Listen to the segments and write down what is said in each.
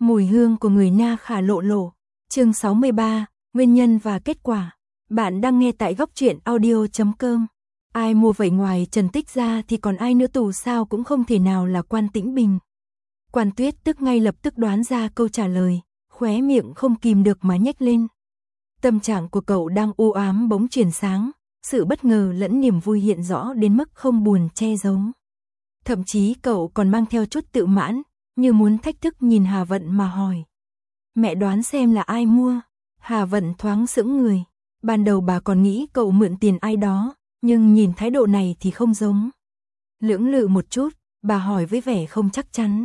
Mùi hương của người Na Khả lộ lộ. Chương 63, nguyên nhân và kết quả. Bạn đang nghe tại góc truyện audio.com. Ai mua vậy ngoài Trần Tích ra thì còn ai nữa, tù sao cũng không thể nào là Quan Tĩnh Bình. Quan Tuyết tức ngay lập tức đoán ra câu trả lời, khóe miệng không kìm được mà nhếch lên. Tâm trạng của cậu đang u ám bỗng chuyển sáng, sự bất ngờ lẫn niềm vui hiện rõ đến mức không buồn che giấu. Thậm chí cậu còn mang theo chút tự mãn, như muốn thách thức nhìn Hà Vận mà hỏi. Mẹ đoán xem là ai mua? Hà Vận thoáng sững người. Ban đầu bà còn nghĩ cậu mượn tiền ai đó, nhưng nhìn thái độ này thì không giống. Lưỡng lự một chút, bà hỏi với vẻ không chắc chắn.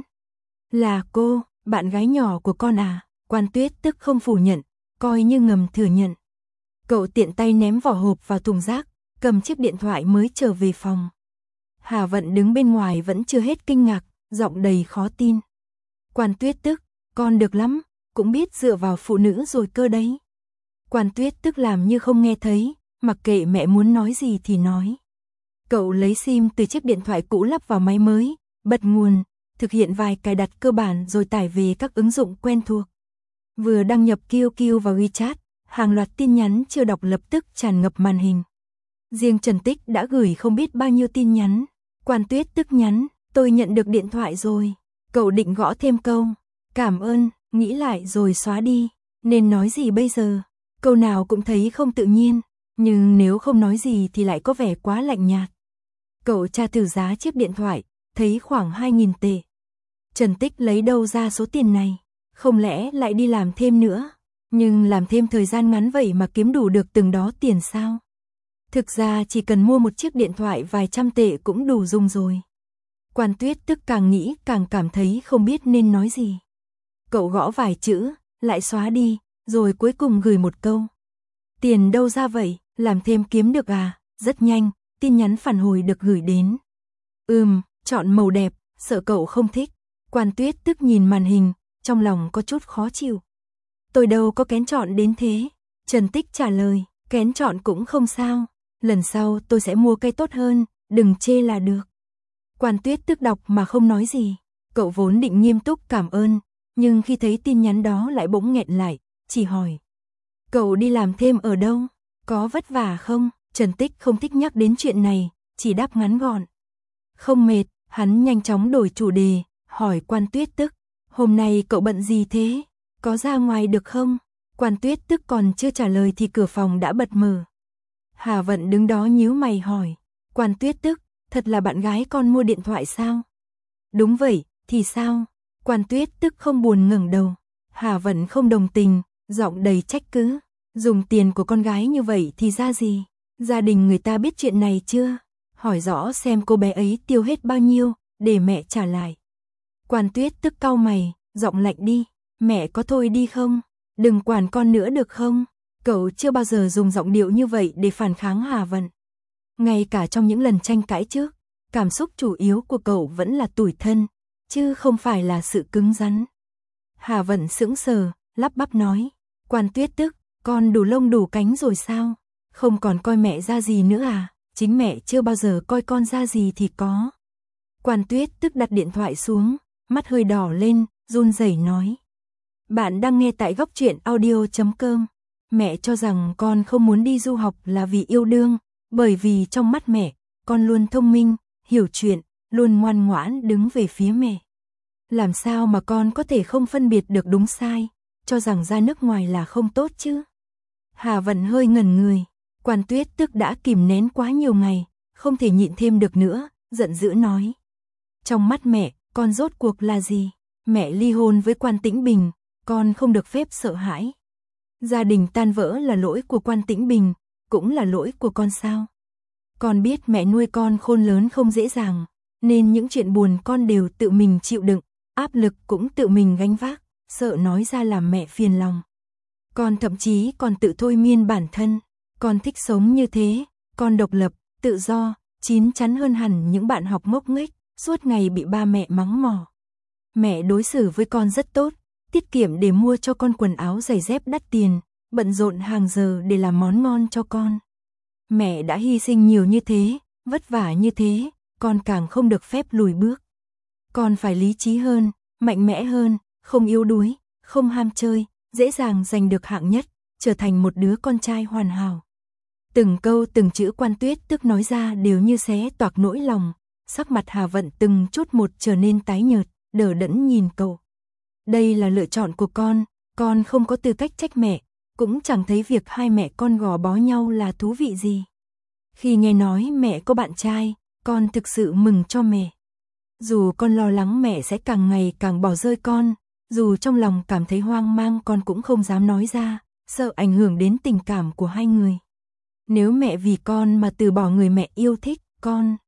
Là cô, bạn gái nhỏ của con à? Quan Tuyết tức không phủ nhận, coi như ngầm thừa nhận. Cậu tiện tay ném vỏ hộp vào thùng rác, cầm chiếc điện thoại mới trở về phòng. Hà Vận đứng bên ngoài vẫn chưa hết kinh ngạc, giọng đầy khó tin. Quan Tuyết tức, con được lắm, cũng biết dựa vào phụ nữ rồi cơ đấy. Quan Tuyết tức làm như không nghe thấy, mặc kệ mẹ muốn nói gì thì nói. Cậu lấy sim từ chiếc điện thoại cũ lắp vào máy mới, bật nguồn, thực hiện vài cài đặt cơ bản rồi tải về các ứng dụng quen thuộc. Vừa đăng nhập QQ vào WeChat, hàng loạt tin nhắn chưa đọc lập tức tràn ngập màn hình. Riêng Trần Tích đã gửi không biết bao nhiêu tin nhắn. Quan Tuyết tức nhắn, tôi nhận được điện thoại rồi. Cậu định gõ thêm câu, cảm ơn, nghĩ lại rồi xóa đi. Nên nói gì bây giờ? Câu nào cũng thấy không tự nhiên, nhưng nếu không nói gì thì lại có vẻ quá lạnh nhạt. Cậu tra thử giá chiếc điện thoại, thấy khoảng 2.000 tệ. Trần Tích lấy đâu ra số tiền này? Không lẽ lại đi làm thêm nữa? Nhưng làm thêm thời gian ngắn vậy mà kiếm đủ được từng đó tiền sao? Thực ra chỉ cần mua một chiếc điện thoại vài trăm tệ cũng đủ dùng rồi. Quan Tuyết tức càng nghĩ càng cảm thấy không biết nên nói gì. Cậu gõ vài chữ, lại xóa đi, rồi cuối cùng gửi một câu. Tiền đâu ra vậy, làm thêm kiếm được à? Rất nhanh, tin nhắn phản hồi được gửi đến. Chọn màu đẹp, sợ cậu không thích. Quan Tuyết tức nhìn màn hình, trong lòng có chút khó chịu. Tôi đâu có kén chọn đến thế. Trần Tích trả lời, kén chọn cũng không sao. Lần sau tôi sẽ mua cây tốt hơn, đừng chê là được. Quan Tuyết tức đọc mà không nói gì. Cậu vốn định nghiêm túc cảm ơn, nhưng khi thấy tin nhắn đó lại bỗng nghẹn lại, chỉ hỏi. Cậu đi làm thêm ở đâu? Có vất vả không? Trần Tích không thích nhắc đến chuyện này, chỉ đáp ngắn gọn. Không mệt, hắn nhanh chóng đổi chủ đề, hỏi Quan Tuyết tức. Hôm nay cậu bận gì thế? Có ra ngoài được không? Quan Tuyết tức còn chưa trả lời thì cửa phòng đã bật mở. Hà Vận đứng đó nhíu mày hỏi. Quan Tuyết tức, thật là bạn gái con mua điện thoại sao? Đúng vậy, thì sao? Quan Tuyết tức không buồn ngẩng đầu. Hà Vận không đồng tình, giọng đầy trách cứ. Dùng tiền của con gái như vậy thì ra gì? Gia đình người ta biết chuyện này chưa? Hỏi rõ xem cô bé ấy tiêu hết bao nhiêu, để mẹ trả lại. Quan Tuyết tức cau mày, giọng lạnh đi. Mẹ có thôi đi không? Đừng quản con nữa được không? Cậu chưa bao giờ dùng giọng điệu như vậy để phản kháng Hà Vận. Ngay cả trong những lần tranh cãi trước, cảm xúc chủ yếu của cậu vẫn là tủi thân, chứ không phải là sự cứng rắn. Hà Vận sững sờ, lắp bắp nói. Quan Tuyết tức, con đủ lông đủ cánh rồi sao? Không còn coi mẹ ra gì nữa à? Chính mẹ chưa bao giờ coi con ra gì thì có. Quan Tuyết tức đặt điện thoại xuống, mắt hơi đỏ lên, run rẩy nói. Bạn đang nghe tại góc truyện audio.com. Mẹ cho rằng con không muốn đi du học là vì yêu đương, bởi vì trong mắt mẹ, con luôn thông minh, hiểu chuyện, luôn ngoan ngoãn đứng về phía mẹ. Làm sao mà con có thể không phân biệt được đúng sai, cho rằng ra nước ngoài là không tốt chứ? Hà Vận hơi ngẩn người. Quan Tuyết tức đã kìm nén quá nhiều ngày, không thể nhịn thêm được nữa, giận dữ nói. Trong mắt mẹ, con rốt cuộc là gì? Mẹ ly hôn với Quan Tĩnh Bình, con không được phép sợ hãi. Gia đình tan vỡ là lỗi của Quan Tĩnh Bình, cũng là lỗi của con sao? Con biết mẹ nuôi con khôn lớn không dễ dàng, nên những chuyện buồn con đều tự mình chịu đựng, áp lực cũng tự mình gánh vác, sợ nói ra làm mẹ phiền lòng. Con thậm chí còn tự thôi miên bản thân, con thích sống như thế, con độc lập, tự do, chín chắn hơn hẳn những bạn học ngốc nghếch, suốt ngày bị ba mẹ mắng mỏ. Mẹ đối xử với con rất tốt, tiết kiệm để mua cho con quần áo giày dép đắt tiền, bận rộn hàng giờ để làm món ngon cho con. Mẹ đã hy sinh nhiều như thế, vất vả như thế, con càng không được phép lùi bước. Con phải lý trí hơn, mạnh mẽ hơn, không yếu đuối, không ham chơi, dễ dàng giành được hạng nhất, trở thành một đứa con trai hoàn hảo. Từng câu từng chữ Quan Tuyết Tức nói ra đều như xé toạc nỗi lòng, sắc mặt Hà Vận từng chút một trở nên tái nhợt, đờ đẫn nhìn cậu. Đây là lựa chọn của con không có tư cách trách mẹ, cũng chẳng thấy việc hai mẹ con gò bó nhau là thú vị gì. Khi nghe nói mẹ có bạn trai, con thực sự mừng cho mẹ. Dù con lo lắng mẹ sẽ càng ngày càng bỏ rơi con, dù trong lòng cảm thấy hoang mang con cũng không dám nói ra, sợ ảnh hưởng đến tình cảm của hai người. Nếu mẹ vì con mà từ bỏ người mẹ yêu thích, con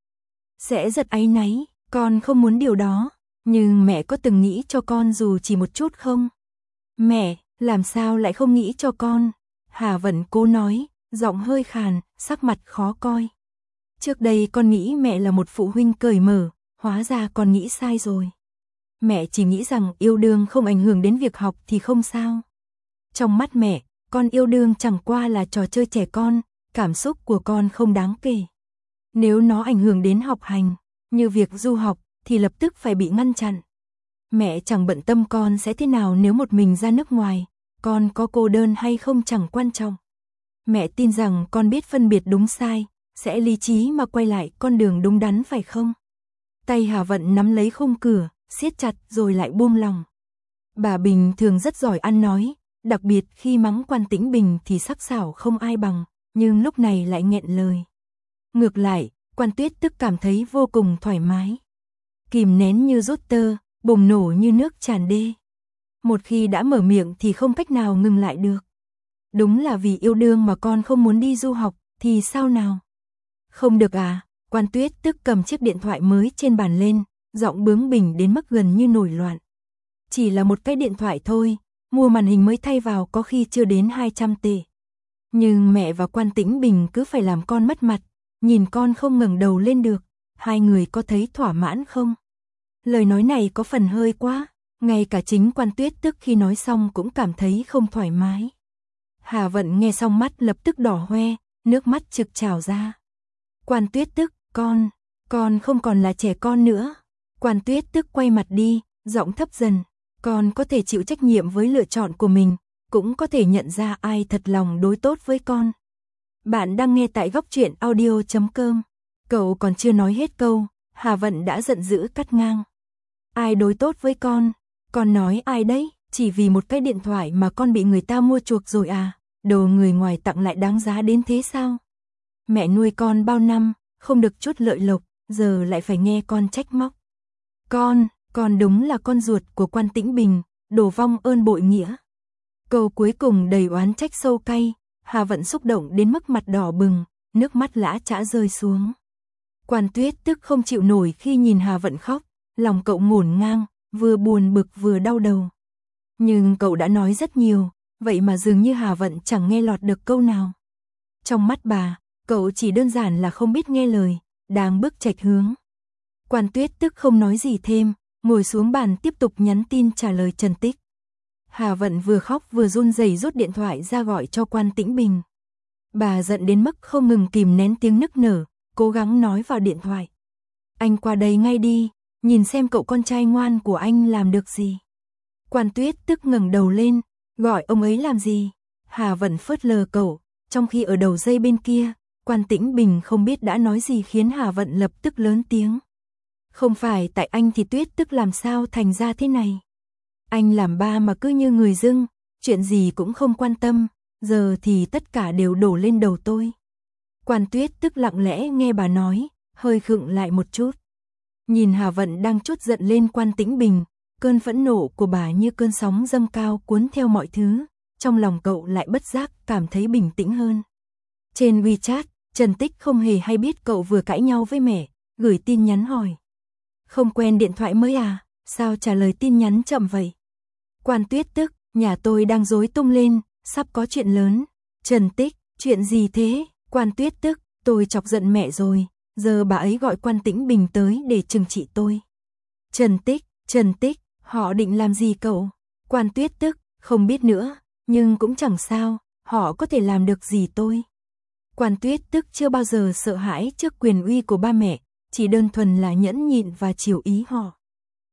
sẽ rất áy náy, con không muốn điều đó, nhưng mẹ có từng nghĩ cho con dù chỉ một chút không? Mẹ, làm sao lại không nghĩ cho con? Hà Vận cố nói, giọng hơi khàn, sắc mặt khó coi. Trước đây con nghĩ mẹ là một phụ huynh cởi mở, hóa ra con nghĩ sai rồi. Mẹ chỉ nghĩ rằng yêu đương không ảnh hưởng đến việc học thì không sao. Trong mắt mẹ, con yêu đương chẳng qua là trò chơi trẻ con, cảm xúc của con không đáng kể. Nếu nó ảnh hưởng đến học hành, như việc du học, thì lập tức phải bị ngăn chặn. Mẹ chẳng bận tâm con sẽ thế nào nếu một mình ra nước ngoài, con có cô đơn hay không chẳng quan trọng. Mẹ tin rằng con biết phân biệt đúng sai, sẽ lý trí mà quay lại con đường đúng đắn phải không? Tay Hà Vận nắm lấy khung cửa, siết chặt rồi lại buông lỏng. Bà Bình thường rất giỏi ăn nói, đặc biệt khi mắng Quan Tĩnh Bình thì sắc sảo không ai bằng, nhưng lúc này lại nghẹn lời. Ngược lại, Quan Tuyết Tức cảm thấy vô cùng thoải mái. Kìm nén như rút tơ, bùng nổ như nước tràn đê. Một khi đã mở miệng thì không cách nào ngừng lại được. Đúng là vì yêu đương mà con không muốn đi du học, thì sao nào? Không được à? Quan Tuyết Tức cầm chiếc điện thoại mới trên bàn lên, giọng bướng bỉnh đến mức gần như nổi loạn. Chỉ là một cái điện thoại thôi, mua màn hình mới thay vào có khi chưa đến 200 tệ. Nhưng mẹ và Quan Tĩnh Bình cứ phải làm con mất mặt, nhìn con không ngẩng đầu lên được, hai người có thấy thỏa mãn không? Lời nói này có phần hơi quá, ngay cả chính Quan Tuyết Tức khi nói xong cũng cảm thấy không thoải mái. Hà Vận nghe xong mắt lập tức đỏ hoe, nước mắt trực trào ra. Quan Tuyết Tức, con không còn là trẻ con nữa. Quan Tuyết Tức quay mặt đi, giọng thấp dần, con có thể chịu trách nhiệm với lựa chọn của mình, cũng có thể nhận ra ai thật lòng đối tốt với con. Bạn đang nghe tại Góc Truyện Audio.com. Cậu còn chưa nói hết câu, Hà Vận đã giận dữ cắt ngang. Ai đối tốt với con? Con nói ai đấy? Chỉ vì một cái điện thoại mà con bị người ta mua chuộc rồi à? Đồ người ngoài tặng lại đáng giá đến thế sao? Mẹ nuôi con bao năm, không được chút lợi lộc, giờ lại phải nghe con trách móc. Con đúng là con ruột của Quan Tĩnh Bình, đổ vong ơn bội nghĩa. Câu cuối cùng đầy oán trách sâu cay, Hà Vận xúc động đến mức mặt đỏ bừng, nước mắt lã chã rơi xuống. Quan Tuyết Tức không chịu nổi khi nhìn Hà Vận khóc, lòng cậu ngổn ngang, vừa buồn bực vừa đau đầu. Nhưng cậu đã nói rất nhiều, vậy mà dường như Hà Vận chẳng nghe lọt được câu nào. Trong mắt bà, cậu chỉ đơn giản là không biết nghe lời, đang bước chệch hướng. Quan Tuyết Tức không nói gì thêm, ngồi xuống bàn tiếp tục nhắn tin trả lời Trần Tích. Hà Vận vừa khóc vừa run rẩy rút điện thoại ra gọi cho Quan Tĩnh Bình. Bà giận đến mức không ngừng kìm nén tiếng nức nở, cố gắng nói vào điện thoại. Anh qua đây ngay đi, nhìn xem cậu con trai ngoan của anh làm được gì. Quan Tuyết Tức ngẩng đầu lên, gọi ông ấy làm gì? Hà Vận phớt lờ cậu, trong khi ở đầu dây bên kia, Quan Tĩnh Bình không biết đã nói gì khiến Hà Vận lập tức lớn tiếng. Không phải tại anh thì Tuyết Tức làm sao thành ra thế này. Anh làm ba mà cứ như người dưng, chuyện gì cũng không quan tâm, giờ thì tất cả đều đổ lên đầu tôi. Quan Tuyết Tức lặng lẽ nghe bà nói, hơi khựng lại một chút. Nhìn Hà Vận đang trút giận lên Quan Tĩnh Bình, cơn phẫn nộ của bà như cơn sóng dâng cao cuốn theo mọi thứ, trong lòng cậu lại bất giác cảm thấy bình tĩnh hơn. Trên WeChat, Trần Tích không hề hay biết cậu vừa cãi nhau với mẹ, gửi tin nhắn hỏi. Không quen điện thoại mới à, sao trả lời tin nhắn chậm vậy? Quan Tuyết Tức, nhà tôi đang rối tung lên, sắp có chuyện lớn. Trần Tích, chuyện gì thế? Quan Tuyết Tức, tôi chọc giận mẹ rồi, giờ bà ấy gọi Quan Tĩnh Bình tới để trừng trị tôi. Trần Tích, họ định làm gì cậu? Quan Tuyết Tức, không biết nữa, nhưng cũng chẳng sao, họ có thể làm được gì tôi. Quan Tuyết Tức chưa bao giờ sợ hãi trước quyền uy của ba mẹ, chỉ đơn thuần là nhẫn nhịn và chiều ý họ.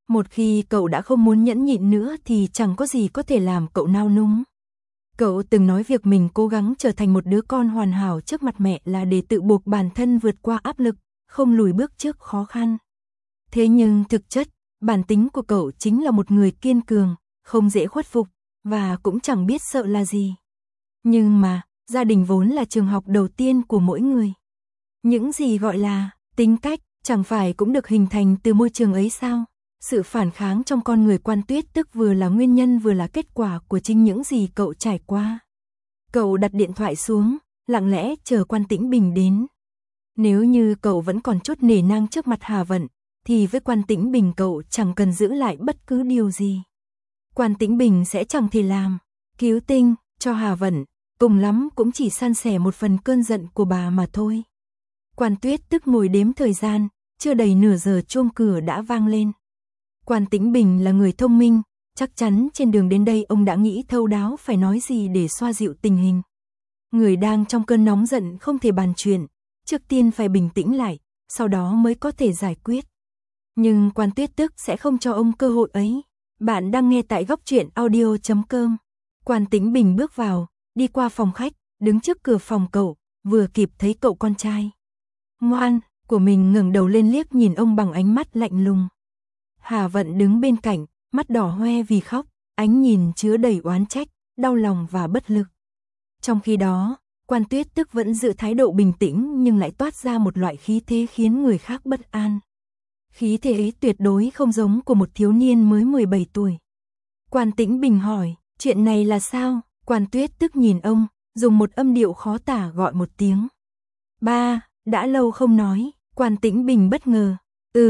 Một khi cậu đã không muốn nhẫn nhịn nữa thì chẳng có gì có thể làm cậu nao núng. Cậu từng nói việc mình cố gắng trở thành một đứa con hoàn hảo trước mặt mẹ là để tự buộc bản thân vượt qua áp lực, không lùi bước trước khó khăn. Thế nhưng thực chất, bản tính của cậu chính là một người kiên cường, không dễ khuất phục, và cũng chẳng biết sợ là gì. Nhưng mà, gia đình vốn là trường học đầu tiên của mỗi người. Những gì gọi là tính cách, chẳng phải cũng được hình thành từ môi trường ấy sao? Sự phản kháng trong con người Quan Tuyết Tức vừa là nguyên nhân vừa là kết quả của chính những gì cậu trải qua. Cậu đặt điện thoại xuống, lặng lẽ chờ Quan Tĩnh Bình đến. Nếu như cậu vẫn còn chút nể nang trước mặt Hà Vận, thì với Quan Tĩnh Bình cậu chẳng cần giữ lại bất cứ điều gì. Quan Tĩnh Bình sẽ chẳng thể làm cứu tinh cho Hà Vận, cùng lắm cũng chỉ san sẻ một phần cơn giận của bà mà thôi. Quan Tuyết Tức ngồi đếm thời gian, chưa đầy nửa giờ chuông cửa đã vang lên. Quan Tĩnh Bình là người thông minh, chắc chắn trên đường đến đây ông đã nghĩ thấu đáo phải nói gì để xoa dịu tình hình. Người đang trong cơn nóng giận không thể bàn chuyện, trước tiên phải bình tĩnh lại, sau đó mới có thể giải quyết. Nhưng Quan Tuyết Tức sẽ không cho ông cơ hội ấy. Bạn đang nghe tại Góc Truyện Audio.com. Quan Tĩnh Bình bước vào, đi qua phòng khách, đứng trước cửa phòng cậu, vừa kịp thấy cậu con trai ngoan của mình ngẩng đầu lên liếc nhìn ông bằng ánh mắt lạnh lùng. Hà Vận đứng bên cạnh, mắt đỏ hoe vì khóc, ánh nhìn chứa đầy oán trách, đau lòng và bất lực. Trong khi đó, Quan Tuyết Tức vẫn giữ thái độ bình tĩnh nhưng lại toát ra một loại khí thế khiến người khác bất an. Khí thế ấy tuyệt đối không giống của một thiếu niên mới 17 tuổi. Quan Tĩnh Bình hỏi, chuyện này là sao? Quan Tuyết Tức nhìn ông, dùng một âm điệu khó tả gọi một tiếng. Ba, đã lâu không nói. Quan Tĩnh Bình bất ngờ.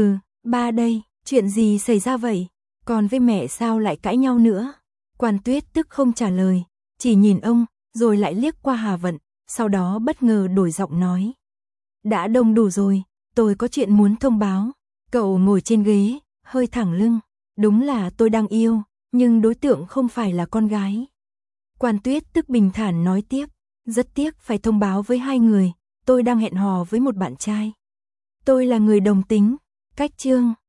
Ba đây, chuyện gì xảy ra vậy? Còn với mẹ sao lại cãi nhau nữa? Quan Tuyết Tức không trả lời, chỉ nhìn ông, rồi lại liếc qua Hà Vận, sau đó bất ngờ đổi giọng nói. Đã đông đủ rồi, tôi có chuyện muốn thông báo. Cậu ngồi trên ghế, hơi thẳng lưng. Đúng là tôi đang yêu, nhưng đối tượng không phải là con gái. Quan Tuyết Tức bình thản nói tiếp, rất tiếc phải thông báo với hai người, tôi đang hẹn hò với một bạn trai. Tôi là người đồng tính, cách chương.